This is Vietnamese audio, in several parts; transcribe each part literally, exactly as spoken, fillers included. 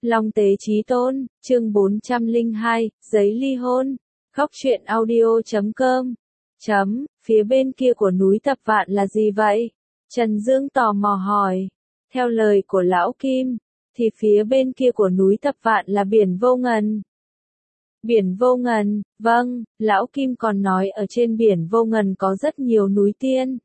Long Tế Chí Tôn, chương bốn trăm lẻ hai, giấy ly hôn. Góc truyện audio chấm com. Chấm, phía bên kia của núi Thập Vạn là gì vậy? Trần Dương tò mò hỏi. Theo lời của Lão Kim, thì phía bên kia của núi Thập Vạn là biển vô ngần. Biển vô ngần, vâng, Lão Kim còn nói ở trên biển vô ngần có rất nhiều núi tiên.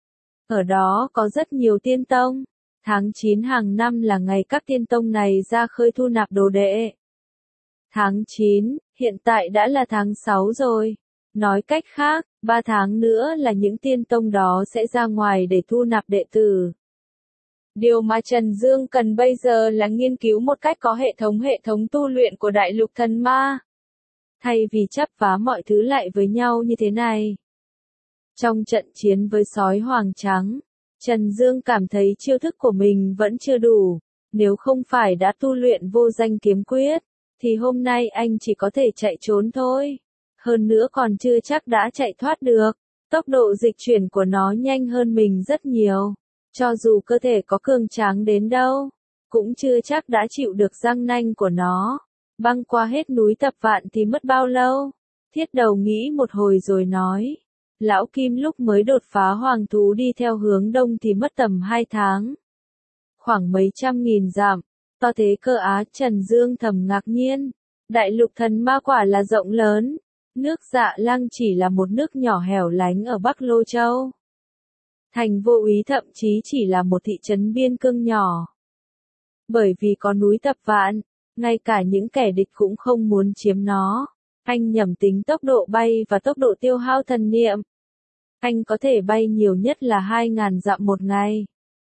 Ở đó có rất nhiều tiên tông. Tháng chín hàng năm là ngày các tiên tông này ra khơi thu nạp đồ đệ. Tháng chín, hiện tại đã là tháng sáu rồi. Nói cách khác, ba tháng nữa là những tiên tông đó sẽ ra ngoài để thu nạp đệ tử. Điều mà Trần Dương cần bây giờ là nghiên cứu một cách có hệ thống hệ thống tu luyện của Đại Lục Thần Ma. Thay vì chấp vá mọi thứ lại với nhau như thế này. Trong trận chiến với sói hoàng trắng, Trần Dương cảm thấy chiêu thức của mình vẫn chưa đủ. Nếu không phải đã tu luyện vô danh kiếm quyết, thì hôm nay anh chỉ có thể chạy trốn thôi. Hơn nữa còn chưa chắc đã chạy thoát được. Tốc độ dịch chuyển của nó nhanh hơn mình rất nhiều. Cho dù cơ thể có cường tráng đến đâu, cũng chưa chắc đã chịu được răng nanh của nó. Băng qua hết núi Thập Vạn thì mất bao lâu? Thiết Đầu nghĩ một hồi rồi nói. Lão Kim lúc mới đột phá hoàng thú đi theo hướng đông thì mất tầm hai tháng. Khoảng mấy trăm nghìn dặm, to thế cơ á. Trần Dương thầm ngạc nhiên. Đại Lục Thần Ma quả là rộng lớn. Nước Dạ Lăng chỉ là một nước nhỏ hẻo lánh ở Bắc Lô Châu. Thành Vô Úy thậm chí chỉ là một thị trấn biên cương nhỏ. Bởi vì có núi Thập Vạn, ngay cả những kẻ địch cũng không muốn chiếm nó. Anh nhẩm tính tốc độ bay và tốc độ tiêu hao thần niệm. Anh có thể bay nhiều nhất là hai nghìn dặm một ngày.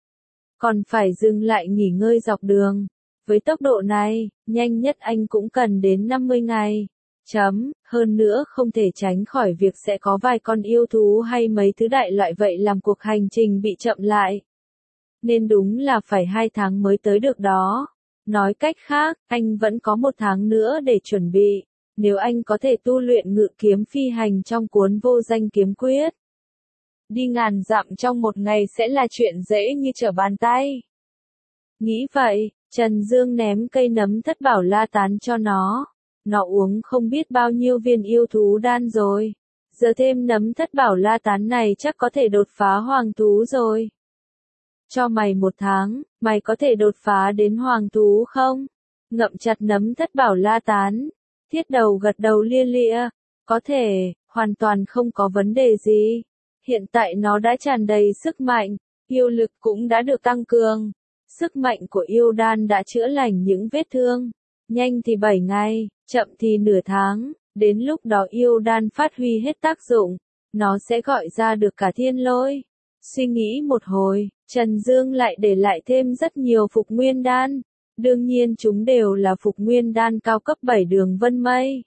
Còn phải dừng lại nghỉ ngơi dọc đường. Với tốc độ này, nhanh nhất anh cũng cần đến năm mươi ngày. Chấm, hơn nữa không thể tránh khỏi việc sẽ có vài con yêu thú hay mấy thứ đại loại vậy làm cuộc hành trình bị chậm lại. Nên đúng là phải hai tháng mới tới được đó. Nói cách khác, anh vẫn có một tháng nữa để chuẩn bị. Nếu anh có thể tu luyện ngự kiếm phi hành trong cuốn vô danh kiếm quyết, đi ngàn dặm trong một ngày sẽ là chuyện dễ như trở bàn tay. Nghĩ vậy, Trần Dương ném cây nấm thất bảo la tán cho nó. Nó uống không biết bao nhiêu viên yêu thú đan rồi. Giờ thêm nấm thất bảo la tán này chắc có thể đột phá hoàng thú rồi. Cho mày một tháng, mày có thể đột phá đến hoàng thú không? Ngậm chặt nấm thất bảo la tán. Thiết Đầu gật đầu lia lịa. Có thể, hoàn toàn không có vấn đề gì. Hiện tại nó đã tràn đầy sức mạnh, yêu lực cũng đã được tăng cường. Sức mạnh của yêu đan đã chữa lành những vết thương. Nhanh thì bảy ngày, chậm thì nửa tháng. Đến lúc đó yêu đan phát huy hết tác dụng, nó sẽ gọi ra được cả thiên lôi. Suy nghĩ một hồi, Trần Dương lại để lại thêm rất nhiều phục nguyên đan. Đương nhiên chúng đều là phục nguyên đan cao cấp bảy đường vân mây.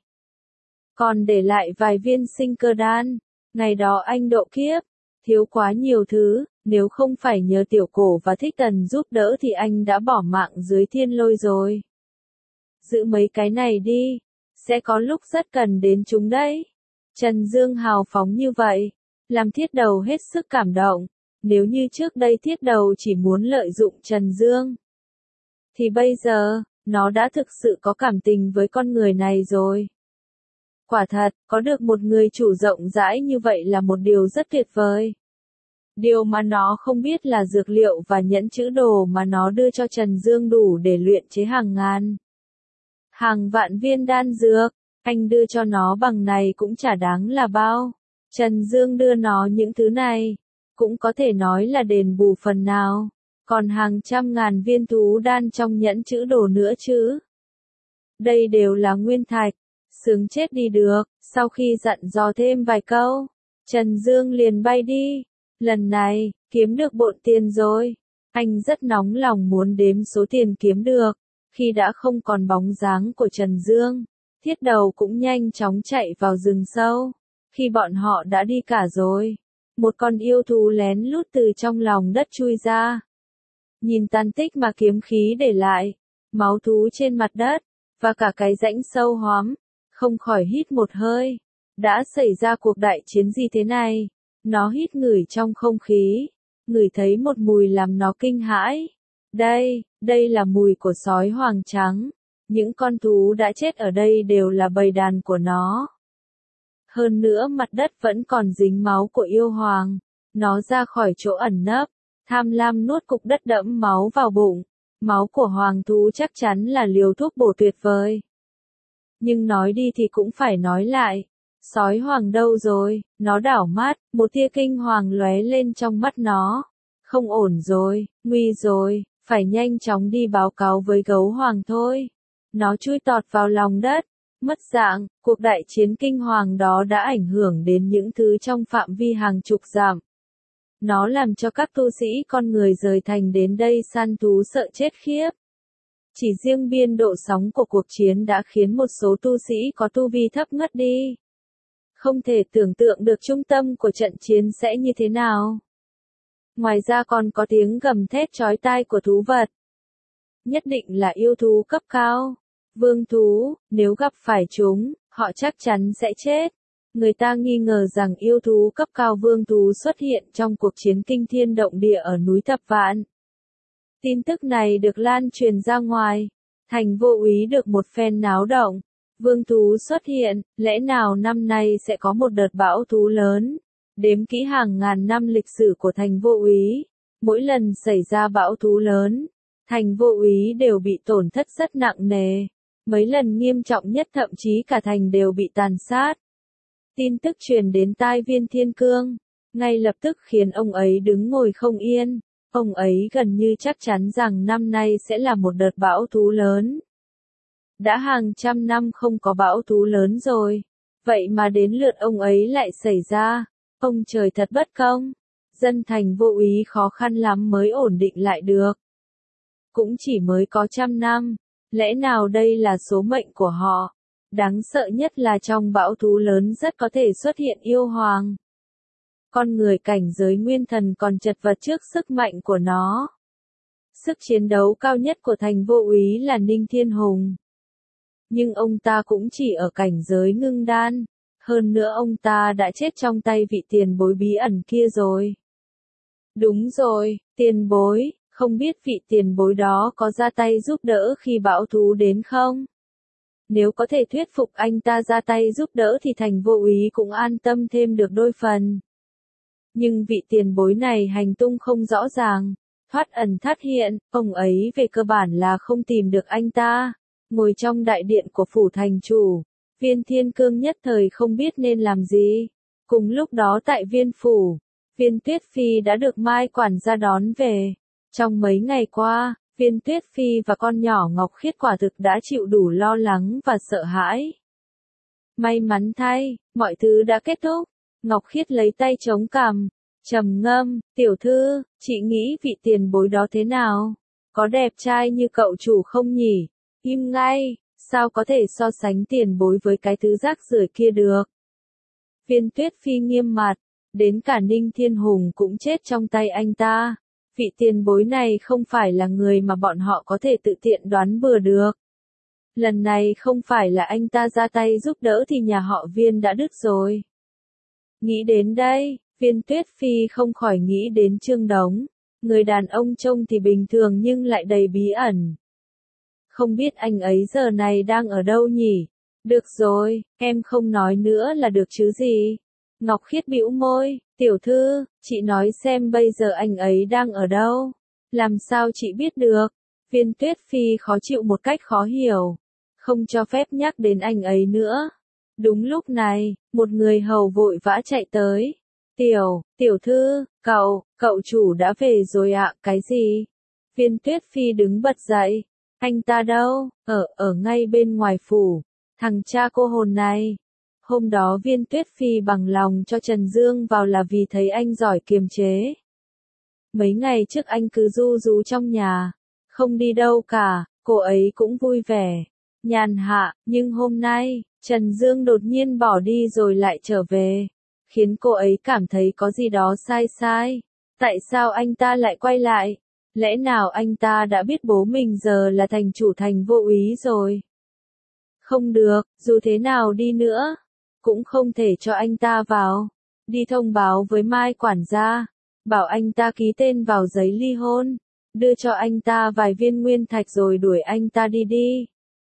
Còn để lại vài viên sinh cơ đan. Ngày đó anh độ kiếp, thiếu quá nhiều thứ, nếu không phải nhờ Tiểu Cổ và Thích Tần giúp đỡ thì anh đã bỏ mạng dưới thiên lôi rồi. Giữ mấy cái này đi, sẽ có lúc rất cần đến chúng đấy. Trần Dương hào phóng như vậy, làm Thiết Đầu hết sức cảm động. Nếu như trước đây Thiết Đầu chỉ muốn lợi dụng Trần Dương, thì bây giờ, nó đã thực sự có cảm tình với con người này rồi. Quả thật, có được một người chủ rộng rãi như vậy là một điều rất tuyệt vời. Điều mà nó không biết là dược liệu và nhẫn chữ đồ mà nó đưa cho Trần Dương đủ để luyện chế hàng ngàn, hàng vạn viên đan dược. Anh đưa cho nó bằng này cũng chả đáng là bao. Trần Dương đưa nó những thứ này, cũng có thể nói là đền bù phần nào. Còn hàng trăm ngàn viên thú đan trong nhẫn chữ đồ nữa chứ. Đây đều là nguyên thạch. Sướng chết đi được. Sau khi dặn dò thêm vài câu, Trần Dương liền bay đi. Lần này, kiếm được bộn tiền rồi. Anh rất nóng lòng muốn đếm số tiền kiếm được. Khi đã không còn bóng dáng của Trần Dương, Thiết Đầu cũng nhanh chóng chạy vào rừng sâu. Khi bọn họ đã đi cả rồi, một con yêu thú lén lút từ trong lòng đất chui ra. Nhìn tàn tích mà kiếm khí để lại, máu thú trên mặt đất, và cả cái rãnh sâu hoắm, không khỏi hít một hơi. Đã xảy ra cuộc đại chiến gì thế này? Nó hít ngửi trong không khí, ngửi thấy một mùi làm nó kinh hãi. Đây, đây là mùi của sói hoàng trắng. Những con thú đã chết ở đây đều là bầy đàn của nó. Hơn nữa mặt đất vẫn còn dính máu của yêu hoàng. Nó ra khỏi chỗ ẩn nấp, tham lam nuốt cục đất đẫm máu vào bụng. Máu của hoàng thú chắc chắn là liều thuốc bổ tuyệt vời. Nhưng nói đi thì cũng phải nói lại. Sói hoàng đâu rồi? Nó đảo mắt, một tia kinh hoàng lóe lên trong mắt nó. Không ổn rồi, nguy rồi, phải nhanh chóng đi báo cáo với gấu hoàng thôi. Nó chui tọt vào lòng đất, mất dạng, cuộc đại chiến kinh hoàng đó đã ảnh hưởng đến những thứ trong phạm vi hàng chục dặm. Nó làm cho các tu sĩ con người rời thành đến đây săn thú sợ chết khiếp. Chỉ riêng biên độ sóng của cuộc chiến đã khiến một số tu sĩ có tu vi thấp ngất đi. Không thể tưởng tượng được trung tâm của trận chiến sẽ như thế nào. Ngoài ra còn có tiếng gầm thét chói tai của thú vật. Nhất định là yêu thú cấp cao. Vương thú, nếu gặp phải chúng, họ chắc chắn sẽ chết. Người ta nghi ngờ rằng yêu thú cấp cao vương thú xuất hiện trong cuộc chiến kinh thiên động địa ở núi Thập Vạn. Tin tức này được lan truyền ra ngoài. Thành Vô Úy được một phen náo động. Vương thú xuất hiện, lẽ nào năm nay sẽ có một đợt bão thú lớn. Đếm kỹ hàng ngàn năm lịch sử của thành Vô Úy, mỗi lần xảy ra bão thú lớn, thành Vô Úy đều bị tổn thất rất nặng nề. Mấy lần nghiêm trọng nhất thậm chí cả thành đều bị tàn sát. Tin tức truyền đến tai Viên Thiên Cương, ngay lập tức khiến ông ấy đứng ngồi không yên. Ông ấy gần như chắc chắn rằng năm nay sẽ là một đợt bão thú lớn. Đã hàng trăm năm không có bão thú lớn rồi, vậy mà đến lượt ông ấy lại xảy ra. Ông trời thật bất công, dân thành Vô Úy khó khăn lắm mới ổn định lại được. Cũng chỉ mới có trăm năm, lẽ nào đây là số mệnh của họ? Đáng sợ nhất là trong bão thú lớn rất có thể xuất hiện yêu hoàng. Con người cảnh giới nguyên thần còn chật vật trước sức mạnh của nó. Sức chiến đấu cao nhất của thành Vô Úy là Ninh Thiên Hùng. Nhưng ông ta cũng chỉ ở cảnh giới ngưng đan. Hơn nữa ông ta đã chết trong tay vị tiền bối bí ẩn kia rồi. Đúng rồi, tiền bối, không biết vị tiền bối đó có ra tay giúp đỡ khi bão thú đến không? Nếu có thể thuyết phục anh ta ra tay giúp đỡ thì thành Vô Úy cũng an tâm thêm được đôi phần. Nhưng vị tiền bối này hành tung không rõ ràng, thoát ẩn thoát hiện, ông ấy về cơ bản là không tìm được anh ta. Ngồi trong đại điện của phủ thành chủ, Viên Thiên Cương nhất thời không biết nên làm gì. Cùng lúc đó tại Viên phủ, Viên Tuyết Phi đã được Mai quản gia đón về. Trong mấy ngày qua, Viên Tuyết Phi và con nhỏ Ngọc Khiết quả thực đã chịu đủ lo lắng và sợ hãi. May mắn thay, mọi thứ đã kết thúc. Ngọc Khiết lấy tay chống cằm, trầm ngâm, tiểu thư, chị nghĩ vị tiền bối đó thế nào? Có đẹp trai như cậu chủ không nhỉ? Im ngay, sao có thể so sánh tiền bối với cái thứ rác rưởi kia được? Viên Tuyết Phi nghiêm mặt, đến cả Ninh Thiên Hùng cũng chết trong tay anh ta. Vị tiền bối này không phải là người mà bọn họ có thể tự tiện đoán bừa được. Lần này không phải là anh ta ra tay giúp đỡ thì nhà họ Viên đã đứt rồi. Nghĩ đến đây, Viên Tuyết Phi không khỏi nghĩ đến Trương Đống. Người đàn ông trông thì bình thường nhưng lại đầy bí ẩn. Không biết anh ấy giờ này đang ở đâu nhỉ? Được rồi, em không nói nữa là được chứ gì. Ngọc Khiết bĩu môi, tiểu thư, chị nói xem bây giờ anh ấy đang ở đâu? Làm sao chị biết được? Viên Tuyết Phi khó chịu một cách khó hiểu. Không cho phép nhắc đến anh ấy nữa. Đúng lúc này, một người hầu vội vã chạy tới. Tiểu, tiểu thư, cậu, cậu chủ đã về rồi ạ, cái gì? Viên Tuyết Phi đứng bật dậy. Anh ta đâu? Ở, ở ngay bên ngoài phủ. Thằng cha cô hồn này. Hôm đó Viên Tuyết Phi bằng lòng cho Trần Dương vào là vì thấy anh giỏi kiềm chế. Mấy ngày trước anh cứ ru rú trong nhà, không đi đâu cả, cô ấy cũng vui vẻ, nhàn hạ, nhưng hôm nay, Trần Dương đột nhiên bỏ đi rồi lại trở về, khiến cô ấy cảm thấy có gì đó sai sai. Tại sao anh ta lại quay lại? Lẽ nào anh ta đã biết bố mình giờ là thành chủ thành Vô Úy rồi? Không được, dù thế nào đi nữa, cũng không thể cho anh ta vào. Đi thông báo với Mai quản gia, bảo anh ta ký tên vào giấy ly hôn. đưa cho anh ta vài viên nguyên thạch rồi đuổi anh ta đi đi.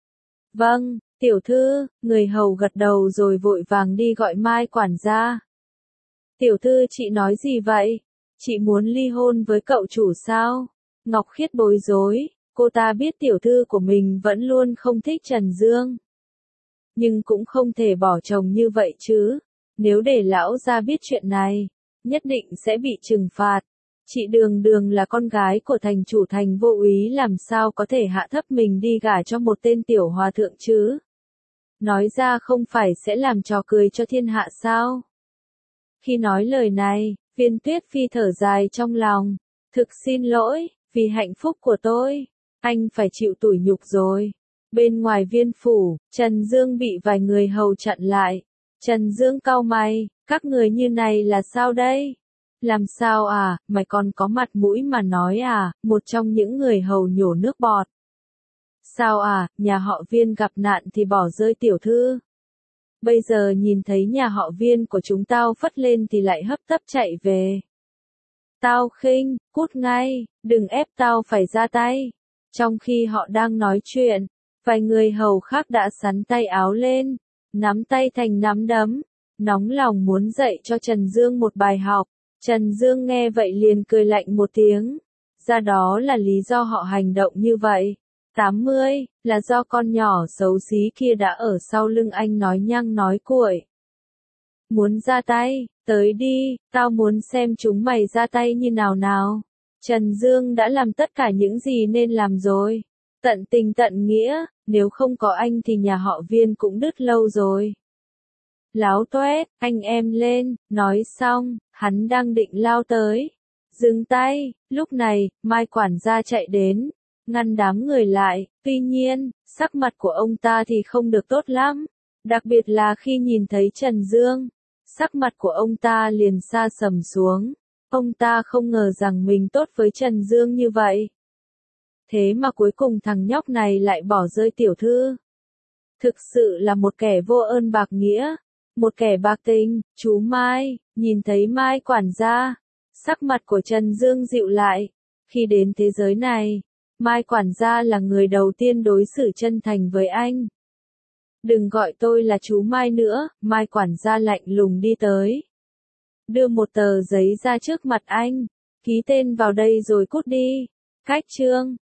Vâng, tiểu thư, người hầu gật đầu rồi vội vàng đi gọi Mai quản gia. Tiểu thư chị nói gì vậy? Chị muốn ly hôn với cậu chủ sao? Ngọc Khiết bối rối, cô ta biết tiểu thư của mình vẫn luôn không thích Trần Dương. Nhưng cũng không thể bỏ chồng như vậy chứ. Nếu để lão gia biết chuyện này, nhất định sẽ bị trừng phạt. Chị Đường Đường là con gái của thành chủ thành Vô Úy, làm sao có thể hạ thấp mình đi gả cho một tên tiểu hòa thượng chứ? Nói ra không phải sẽ làm trò cười cho thiên hạ sao? Khi nói lời này, Viên Tuyết Phi thở dài trong lòng. Thực xin lỗi, vì hạnh phúc của tôi, anh phải chịu tủi nhục rồi. Bên ngoài viên phủ, Trần Dương bị vài người hầu chặn lại. Trần Dương cau mày, các người như này là sao đây? Làm sao à, mày còn có mặt mũi mà nói à, một trong những người hầu nhổ nước bọt. Sao à, nhà họ Viên gặp nạn thì bỏ rơi tiểu thư. Bây giờ nhìn thấy nhà họ Viên của chúng tao phất lên thì lại hấp tấp chạy về. Tao khinh, cút ngay, đừng ép tao phải ra tay. Trong khi họ đang nói chuyện, vài người hầu khác đã sắn tay áo lên, nắm tay thành nắm đấm, nóng lòng muốn dạy cho Trần Dương một bài học. Trần Dương nghe vậy liền cười lạnh một tiếng. Ra đó là lý do họ hành động như vậy. tám mươi, là do con nhỏ xấu xí kia đã ở sau lưng anh nói nhăng nói cuội. Muốn ra tay, tới đi, tao muốn xem chúng mày ra tay như nào nào. Trần Dương đã làm tất cả những gì nên làm rồi. Tận tình tận nghĩa, nếu không có anh thì nhà họ Viên cũng đứt lâu rồi. Láo toét, anh em lên, nói xong, hắn đang định lao tới. Dừng tay, lúc này, Mai quản gia chạy đến, ngăn đám người lại, tuy nhiên, sắc mặt của ông ta thì không được tốt lắm. Đặc biệt là khi nhìn thấy Trần Dương, sắc mặt của ông ta liền sa sầm xuống. Ông ta không ngờ rằng mình tốt với Trần Dương như vậy. Thế mà cuối cùng thằng nhóc này lại bỏ rơi tiểu thư. Thực sự là một kẻ vô ơn bạc nghĩa, một kẻ bạc tình. Chú Mai, nhìn thấy Mai quản gia, sắc mặt của Trần Dương dịu lại. Khi đến thế giới này, Mai quản gia là người đầu tiên đối xử chân thành với anh. Đừng gọi tôi là chú Mai nữa, Mai quản gia lạnh lùng đi tới. Đưa một tờ giấy ra trước mặt anh, ký tên vào đây rồi cút đi. Cách chương